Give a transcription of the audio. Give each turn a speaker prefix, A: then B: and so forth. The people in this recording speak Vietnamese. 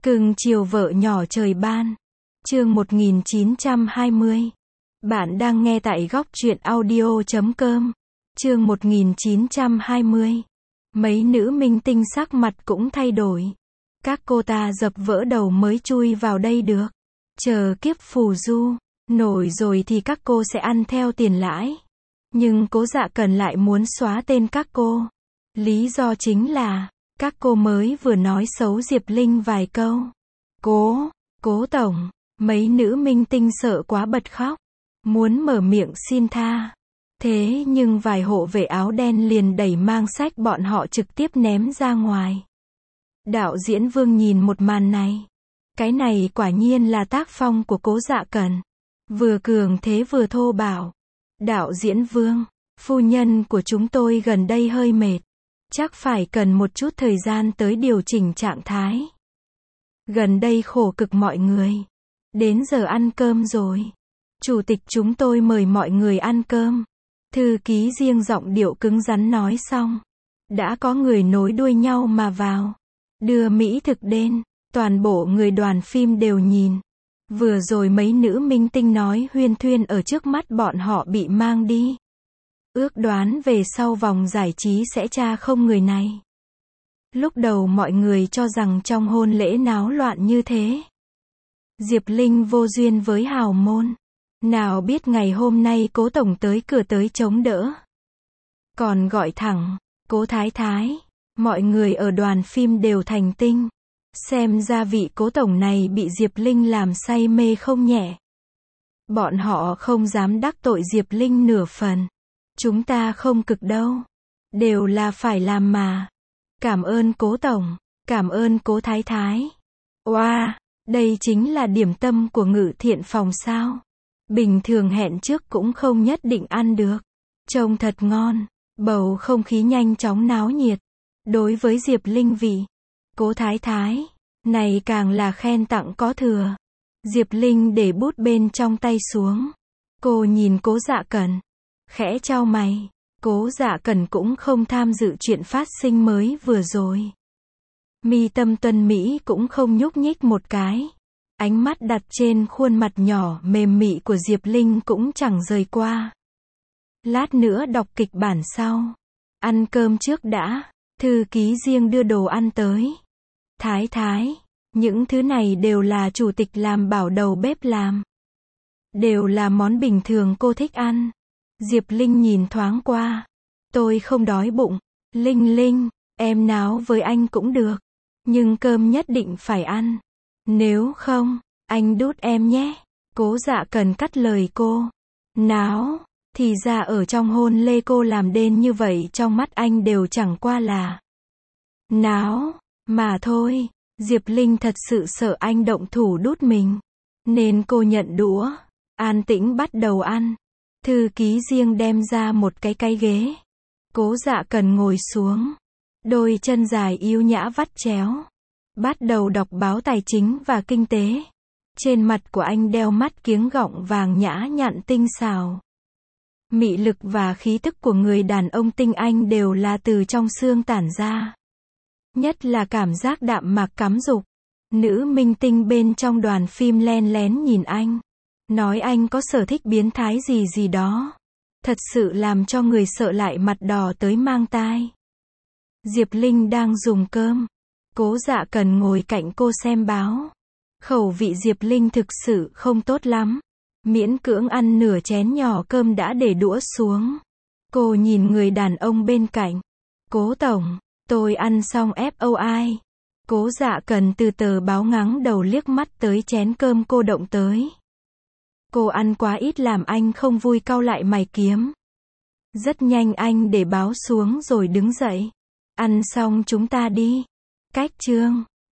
A: Cưng chiều vợ nhỏ trời ban. Chương 1920. Bạn đang nghe tại góc truyện audio.com. Chương 1920. Mấy nữ minh tinh sắc mặt cũng thay đổi. Các cô ta dập vỡ đầu mới chui vào đây được. Chờ kiếp phù du nổi rồi thì các cô sẽ ăn theo tiền lãi. Nhưng Cố Dạ Cần lại muốn xóa tên các cô. Lý do chính là các cô mới vừa nói xấu Diệp Linh vài câu. Cố tổng, mấy nữ minh tinh sợ quá bật khóc, muốn mở miệng xin tha. Thế nhưng vài hộ vệ áo đen liền đẩy mang sách bọn họ trực tiếp ném ra ngoài. Đạo diễn Vương nhìn một màn này. Cái này quả nhiên là tác phong của Cố Dạ Cần. Vừa cường thế vừa thô bạo. Đạo diễn Vương, phu nhân của chúng tôi gần đây hơi mệt. Chắc phải cần một chút thời gian tới điều chỉnh trạng thái. Gần đây khổ cực mọi người. Đến giờ ăn cơm rồi. Chủ tịch chúng tôi mời mọi người ăn cơm. Thư ký riêng giọng điệu cứng rắn nói xong. Đã có người nối đuôi nhau mà vào. Đưa mỹ thực đến. Toàn bộ người đoàn phim đều nhìn. Vừa rồi mấy nữ minh tinh nói huyên thuyên ở trước mắt bọn họ bị mang đi. Ước đoán về sau vòng giải trí sẽ tra không người này. Lúc đầu mọi người cho rằng trong hôn lễ náo loạn như thế. Diệp Linh vô duyên với hào môn. Nào biết ngày hôm nay Cố tổng tới cửa tới chống đỡ. Còn gọi thẳng, Cố Thái Thái. Mọi người ở đoàn phim đều thành tinh. Xem ra vị Cố tổng này bị Diệp Linh làm say mê không nhẹ. Bọn họ không dám đắc tội Diệp Linh nửa phần. Chúng ta không cực đâu. Đều là phải làm mà. Cảm ơn Cố tổng. Cảm ơn Cố Thái Thái. Oa, đây chính là điểm tâm của Ngự Thiện phòng sao. Bình thường hẹn trước cũng không nhất định ăn được. Trông thật ngon. Bầu không khí nhanh chóng náo nhiệt. Đối với Diệp Linh vị Cố Thái Thái này càng là khen tặng có thừa. Diệp Linh để bút bên trong tay xuống. Cô nhìn Cố Dạ Cần. Khẽ chau mày. Cố Dạ Cần cũng không tham dự chuyện phát sinh mới vừa rồi. Mi tâm tuân Mỹ cũng không nhúc nhích một cái. Ánh mắt đặt trên khuôn mặt nhỏ mềm mị của Diệp Linh cũng chẳng rời qua. Lát nữa đọc kịch bản sau. Ăn cơm trước đã. Thư ký riêng đưa đồ ăn tới. Thái Thái, những thứ này đều là chủ tịch làm bảo đầu bếp làm. Đều là món bình thường cô thích ăn. Diệp Linh nhìn thoáng qua. Tôi không đói bụng. Linh, em náo với anh cũng được. Nhưng cơm nhất định phải ăn. Nếu không, anh đút em nhé. Cố Dạ Cần cắt lời cô. Náo, thì ra ở trong hôn lễ cô làm đến như vậy trong mắt anh đều chẳng qua là náo, mà thôi. Diệp Linh thật sự sợ anh động thủ đút mình. Nên cô nhận đũa. An tĩnh bắt đầu ăn. Thư ký riêng đem ra một cái ghế. Cố Dạ Cần ngồi xuống. Đôi chân dài yếu nhã vắt chéo. Bắt đầu đọc báo tài chính và kinh tế. Trên mặt của anh đeo mắt kiếng gọng vàng nhã nhặn tinh xảo. Mị lực và khí tức của người đàn ông tinh anh đều là từ trong xương tản ra. Nhất là cảm giác đạm mạc cắm dục. Nữ minh tinh bên trong đoàn phim len lén nhìn anh. Nói anh có sở thích biến thái gì đó. Thật sự làm cho người sợ lại mặt đỏ tới mang tai. Diệp Linh đang dùng cơm. Cố Dạ Cần ngồi cạnh cô xem báo. Khẩu vị Diệp Linh thực sự không tốt lắm. Miễn cưỡng ăn nửa chén nhỏ cơm đã để đũa xuống. Cô nhìn người đàn ông bên cạnh. Cố tổng, tôi ăn xong FOI. Cố Dạ Cần từ tờ báo ngắng đầu liếc mắt tới chén cơm cô động tới. Cô ăn quá ít làm anh không vui cau lại mày kiếm. Rất nhanh anh để báo xuống rồi đứng dậy. Ăn xong chúng ta đi. Cách chương.